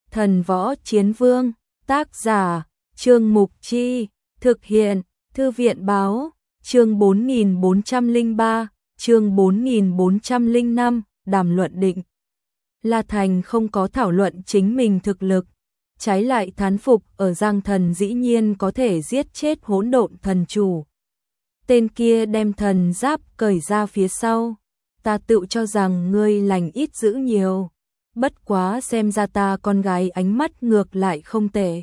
Thần Võ Chiến Vương, tác giả, Trương Mục Chi, thực hiện, Thư viện Báo, chương 4403, chương 4405, đàm luận định. La Thành không có thảo luận chính mình thực lực, trái lại thán phục ở Giang Thần dĩ nhiên có thể giết chết hỗn độn thần chủ. Tên kia đem thần giáp cởi ra phía sau, ta tự cho rằng ngươi lành ít dữ nhiều, bất quá xem ra ta con gái ánh mắt ngược lại không tệ.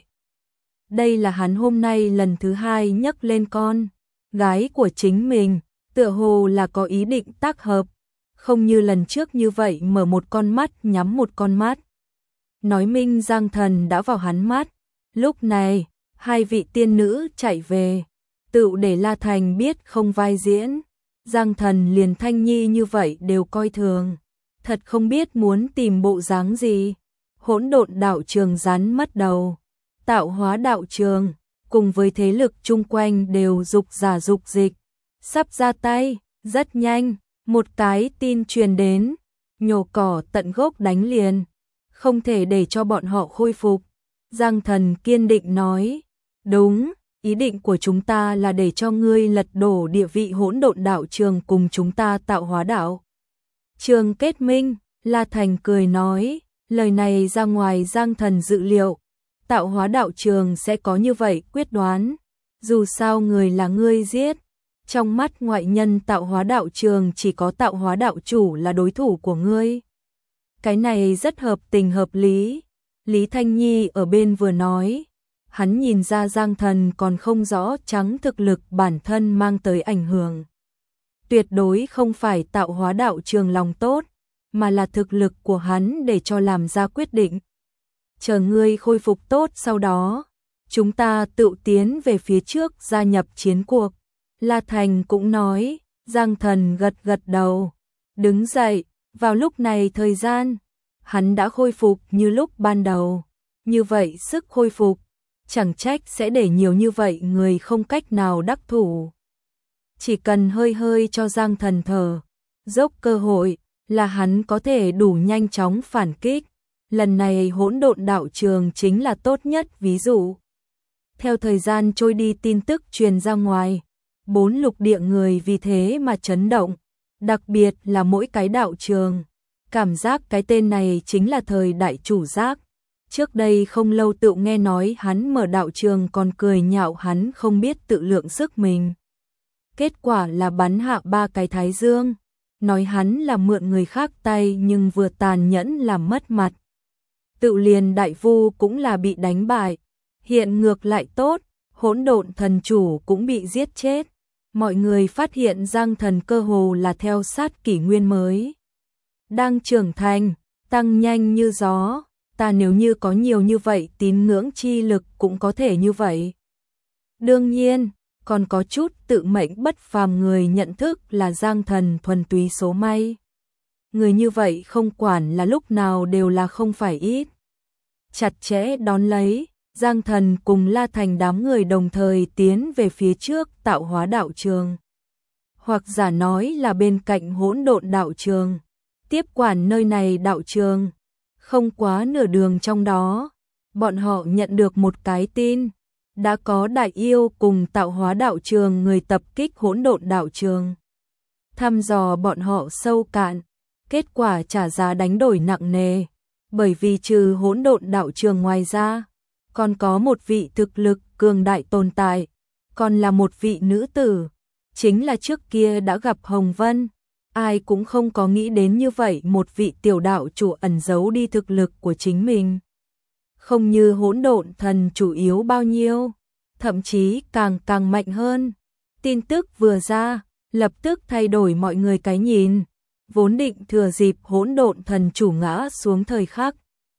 Đây là hắn hôm nay lần thứ hai nhắc lên con gái của chính mình, tựa hồ là có ý định tác hợp, không như lần trước như vậy mở một con mắt nhắm một con mắt. Nói minh Giang Thần đã vào hắn mắt, lúc này, hai vị tiên nữ chạy về, tự để La Thành biết không vai diễn, Giang Thần liền Thanh Nhi như vậy đều coi thường, thật không biết muốn tìm bộ dáng gì. Hỗn độn đạo trường rắn mất đầu, tạo hóa đạo trường, cùng với thế lực chung quanh đều dục giả dục dịch, sắp ra tay, rất nhanh, một cái tin truyền đến, nhổ cỏ tận gốc đánh liền, không thể để cho bọn họ khôi phục. Giang Thần kiên định nói, đúng, ý định của chúng ta là để cho ngươi lật đổ địa vị hỗn độn đạo trường cùng chúng ta tạo hóa đạo trường kết minh. La Thành cười nói, lời này ra ngoài Giang Thần dự liệu, tạo hóa đạo trường sẽ có như vậy quyết đoán, dù sao người là ngươi giết, trong mắt ngoại nhân tạo hóa đạo trường chỉ có tạo hóa đạo chủ là đối thủ của ngươi. Cái này rất hợp tình hợp lý. Lý Thanh Nhi ở bên vừa nói, hắn nhìn ra Giang Thần còn không rõ trắng thực lực bản thân mang tới ảnh hưởng. Tuyệt đối không phải tạo hóa đạo trường lòng tốt, mà là thực lực của hắn để cho làm ra quyết định. Chờ ngươi khôi phục tốt sau đó, chúng ta tự tiến về phía trước gia nhập chiến cuộc. La Thành cũng nói, Giang Thần gật gật đầu, đứng dậy, vào lúc này thời gian, hắn đã khôi phục như lúc ban đầu, như vậy sức khôi phục, chẳng trách sẽ để nhiều như vậy người không cách nào đắc thủ. Chỉ cần hơi hơi cho Giang Thần thở, dốc cơ hội, là hắn có thể đủ nhanh chóng phản kích. Lần này hỗn độn đạo trường chính là tốt nhất ví dụ. Theo thời gian trôi đi tin tức truyền ra ngoài, 4 lục địa người vì thế mà chấn động, đặc biệt là mỗi cái đạo trường. Cảm giác cái tên này chính là thời đại chủ giác. Trước đây không lâu tự nghe nói hắn mở đạo trường còn cười nhạo hắn không biết tự lượng sức mình. Kết quả là bắn hạ 3 cái thái dương, nói hắn là mượn người khác tay nhưng vừa tàn nhẫn làm mất mặt. Tự liền đại vu cũng là bị đánh bại, hiện ngược lại tốt, hỗn độn thần chủ cũng bị giết chết. Mọi người phát hiện Giang Thần cơ hồ là theo sát kỷ nguyên mới, đang trưởng thành, tăng nhanh như gió. Ta nếu như có nhiều như vậy tín ngưỡng chi lực cũng có thể như vậy. Đương nhiên, còn có chút tự mệnh bất phàm người nhận thức là Giang Thần thuần túy số may. Người như vậy không quản là lúc nào đều là không phải ít. Chặt chẽ đón lấy, Giang Thần cùng La Thành đám người đồng thời tiến về phía trước tạo hóa đạo trường. Hoặc giả nói là bên cạnh hỗn độn đạo trường, tiếp quản nơi này đạo trường. Không quá nửa đường trong đó, bọn họ nhận được một cái tin, đã có đại yêu cùng tạo hóa đạo trường người tập kích hỗn độn đạo trường. Thăm dò bọn họ sâu cạn, kết quả trả giá đánh đổi nặng nề, bởi vì trừ hỗn độn đạo trường ngoài ra, còn có một vị thực lực cường đại tồn tại, còn là một vị nữ tử, chính là trước kia đã gặp Hồng Vân. Ai cũng không có nghĩ đến như vậy một vị tiểu đạo chủ ẩn giấu đi thực lực của chính mình. Không như hỗn độn thần chủ yếu bao nhiêu, thậm chí càng mạnh hơn. Tin tức vừa ra, lập tức thay đổi mọi người cái nhìn, vốn định thừa dịp hỗn độn thần chủ ngã xuống thời khắc.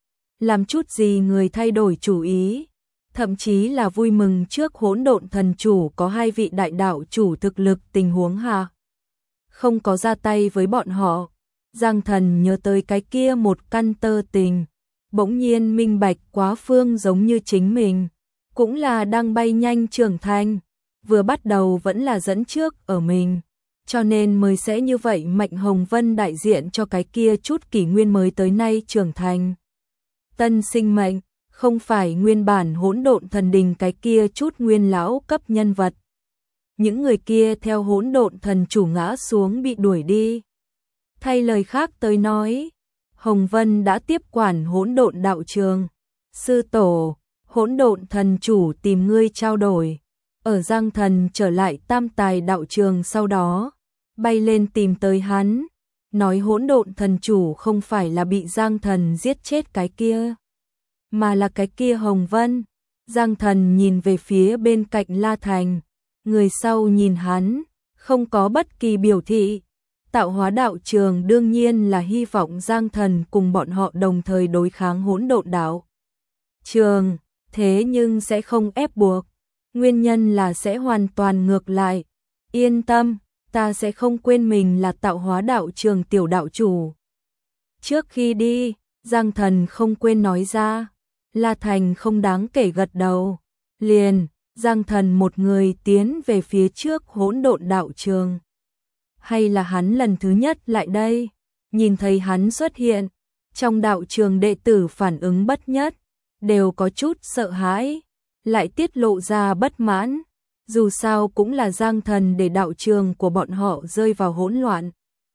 Làm chút gì người thay đổi chủ ý, thậm chí là vui mừng trước hỗn độn thần chủ có 2 vị đại đạo chủ thực lực tình huống hạ. Không có ra tay với bọn họ. Giang Thần nhớ tới cái kia một căn tơ tình, bỗng nhiên minh bạch quá phương giống như chính mình, cũng là đang bay nhanh trưởng thành, vừa bắt đầu vẫn là dẫn trước ở mình, cho nên mới sẽ như vậy. Mạnh Hồng Vân đại diện cho cái kia chút kỷ nguyên mới tới nay trưởng thành. tân sinh mệnh, không phải nguyên bản hỗn độn thần đình cái kia chút nguyên lão cấp nhân vật. Những người kia theo hỗn độn thần chủ ngã xuống bị đuổi đi. Thay lời khác tới nói, Hồng Vân đã tiếp quản hỗn độn đạo trường. Sư tổ, hỗn độn thần chủ tìm ngươi trao đổi. Ở Giang Thần trở lại Tam Tài đạo trường sau đó, bay lên tìm tới hắn, nói hỗn độn thần chủ không phải là bị Giang Thần giết chết cái kia, mà là cái kia Hồng Vân. Giang Thần nhìn về phía bên cạnh La Thành, người sau nhìn hắn, không có bất kỳ biểu thị. Tạo hóa đạo trường đương nhiên là hy vọng Giang Thần cùng bọn họ đồng thời đối kháng hỗn độn đạo trường, thế nhưng sẽ không ép buộc. Nguyên nhân là sẽ hoàn toàn ngược lại. Yên tâm, ta sẽ không quên mình là tạo hóa đạo trường tiểu đạo chủ. Trước khi đi, Giang Thần không quên nói ra. La Thành không đáng kể gật đầu. Liền, Giang Thần một người tiến về phía trước hỗn độn đạo trường. Hay là hắn lần thứ nhất lại đây, nhìn thấy hắn xuất hiện, trong đạo trường đệ tử phản ứng bất nhất, đều có chút sợ hãi, lại tiết lộ ra bất mãn. Dù sao cũng là Giang Thần để đạo trường của bọn họ rơi vào hỗn loạn.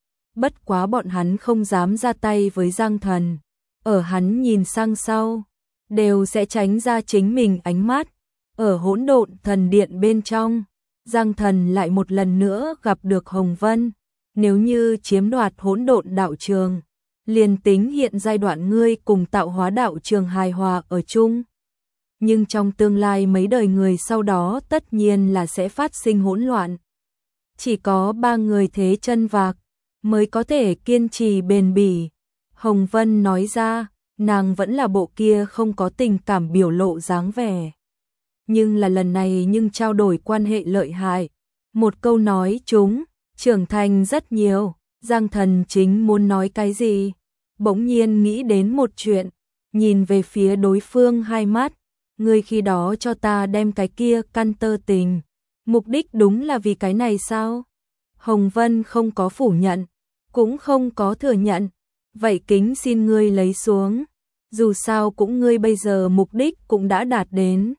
Bất quá bọn hắn không dám ra tay với Giang Thần, ở hắn nhìn sang sau, đều sẽ tránh ra chính mình ánh mắt. Ở hỗn độn thần điện bên trong, Giang Thần lại một lần nữa gặp được Hồng Vân. Nếu như chiếm đoạt hỗn độn đạo trường, liền tính hiện giai đoạn ngươi cùng tạo hóa đạo trường hài hòa ở chung. Nhưng trong tương lai mấy đời người sau đó tất nhiên là sẽ phát sinh hỗn loạn. Chỉ có 3 người thế chân vạc mới có thể kiên trì bền bỉ. Hồng Vân nói ra, nàng vẫn là bộ kia không có tình cảm biểu lộ dáng vẻ. Nhưng là lần này nhưng trao đổi quan hệ lợi hại. Một câu nói chúng, trưởng thành rất nhiều. Giang Thần chính muốn nói cái gì, bỗng nhiên nghĩ đến một chuyện, nhìn về phía đối phương hai mắt. Ngươi khi đó cho ta đem cái kia căn tơ tình, mục đích đúng là vì cái này sao? Hồng Vân không có phủ nhận, cũng không có thừa nhận. Vậy kính xin ngươi lấy xuống, dù sao cũng ngươi bây giờ mục đích cũng đã đạt đến.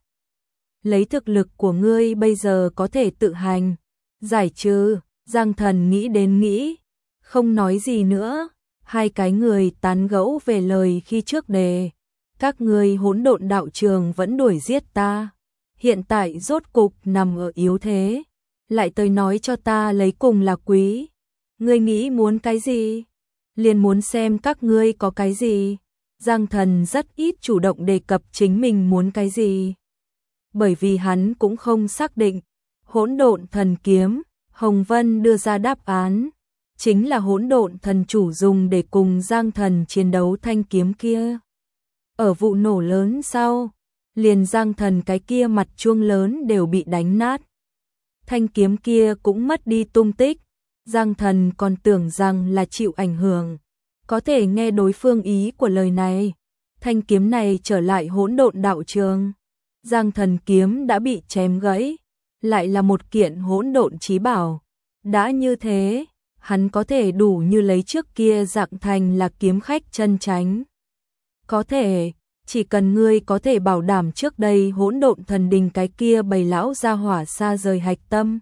Lấy thực lực của ngươi bây giờ có thể tự hành, giải trừ. Giang Thần nghĩ đến nghĩ, không nói gì nữa. Hai cái người tán gẫu về lời khi trước đề. Các ngươi hỗn độn đạo trường vẫn đuổi giết ta, hiện tại rốt cục nằm ở yếu thế, lại tới nói cho ta lấy cùng là quý. Ngươi nghĩ muốn cái gì? Liền muốn xem các ngươi có cái gì. Giang Thần rất ít chủ động đề cập chính mình muốn cái gì, bởi vì hắn cũng không xác định. Hỗn độn thần kiếm, Hồng Vân đưa ra đáp án, chính là hỗn độn thần chủ dùng để cùng Giang Thần chiến đấu thanh kiếm kia. Ở vụ nổ lớn sau, liền Giang Thần cái kia mặt chuông lớn đều bị đánh nát. Thanh kiếm kia cũng mất đi tung tích. Giang Thần còn tưởng rằng là chịu ảnh hưởng, có thể nghe đối phương ý của lời này. Thanh kiếm này trở lại hỗn độn đạo trường. Giang Thần kiếm đã bị chém gãy, lại là một kiện hỗn độn chí bảo. Đã như thế, hắn có thể đủ như lấy trước kia dạng thành là kiếm khách chân chánh. Có thể, chỉ cần ngươi có thể bảo đảm trước đây hỗn độn thần đình cái kia bầy lão gia hỏa xa rời hạch tâm,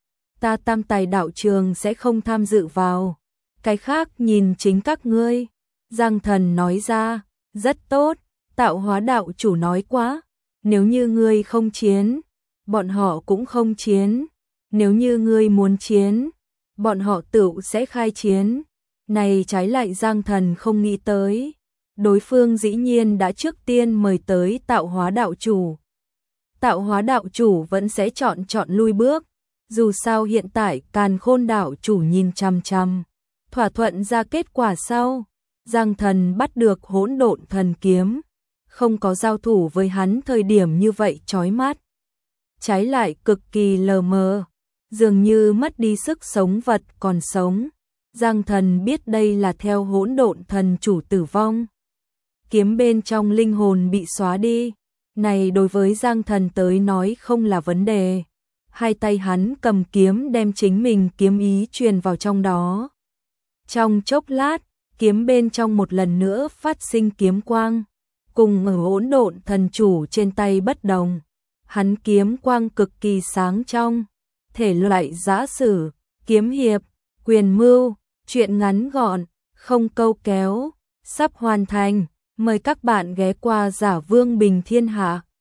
ta Tam Tài đạo trường sẽ không tham dự vào. Cái khác nhìn chính các ngươi. Giang Thần nói ra, rất tốt. Tạo hóa đạo chủ nói quá, nếu như ngươi không chiến, bọn họ cũng không chiến. Nếu như ngươi muốn chiến, bọn họ tự sẽ khai chiến. Này trái lại Giang Thần không nghĩ tới, đối phương dĩ nhiên đã trước tiên mời tới tạo hóa đạo chủ. Tạo hóa đạo chủ vẫn sẽ chọn lui bước. Dù sao hiện tại Càn Khôn đạo chủ nhìn chằm chằm, thỏa thuận ra kết quả sau. Giang Thần bắt được hỗn độn thần kiếm, không có giao thủ với hắn thời điểm như vậy chói mắt, trái lại cực kỳ lờ mờ, dường như mất đi sức sống vật còn sống. Giang Thần biết đây là theo hỗn độn thần chủ tử vong, kiếm bên trong linh hồn bị xóa đi. Này đối với Giang Thần tới nói không là vấn đề. Hai tay hắn cầm kiếm đem chính mình kiếm ý truyền vào trong đó. Trong chốc lát, kiếm bên trong một lần nữa phát sinh kiếm quang, cùng ở hỗn độn thần chủ trên tay bất đồng. Hắn kiếm quang cực kỳ sáng trong, thể loại giã sử, kiếm hiệp, quyền mưu, truyện ngắn gọn, không câu kéo, sắp hoàn thành. Mời các bạn ghé qua Giả Vương Bình Thiên Hạ.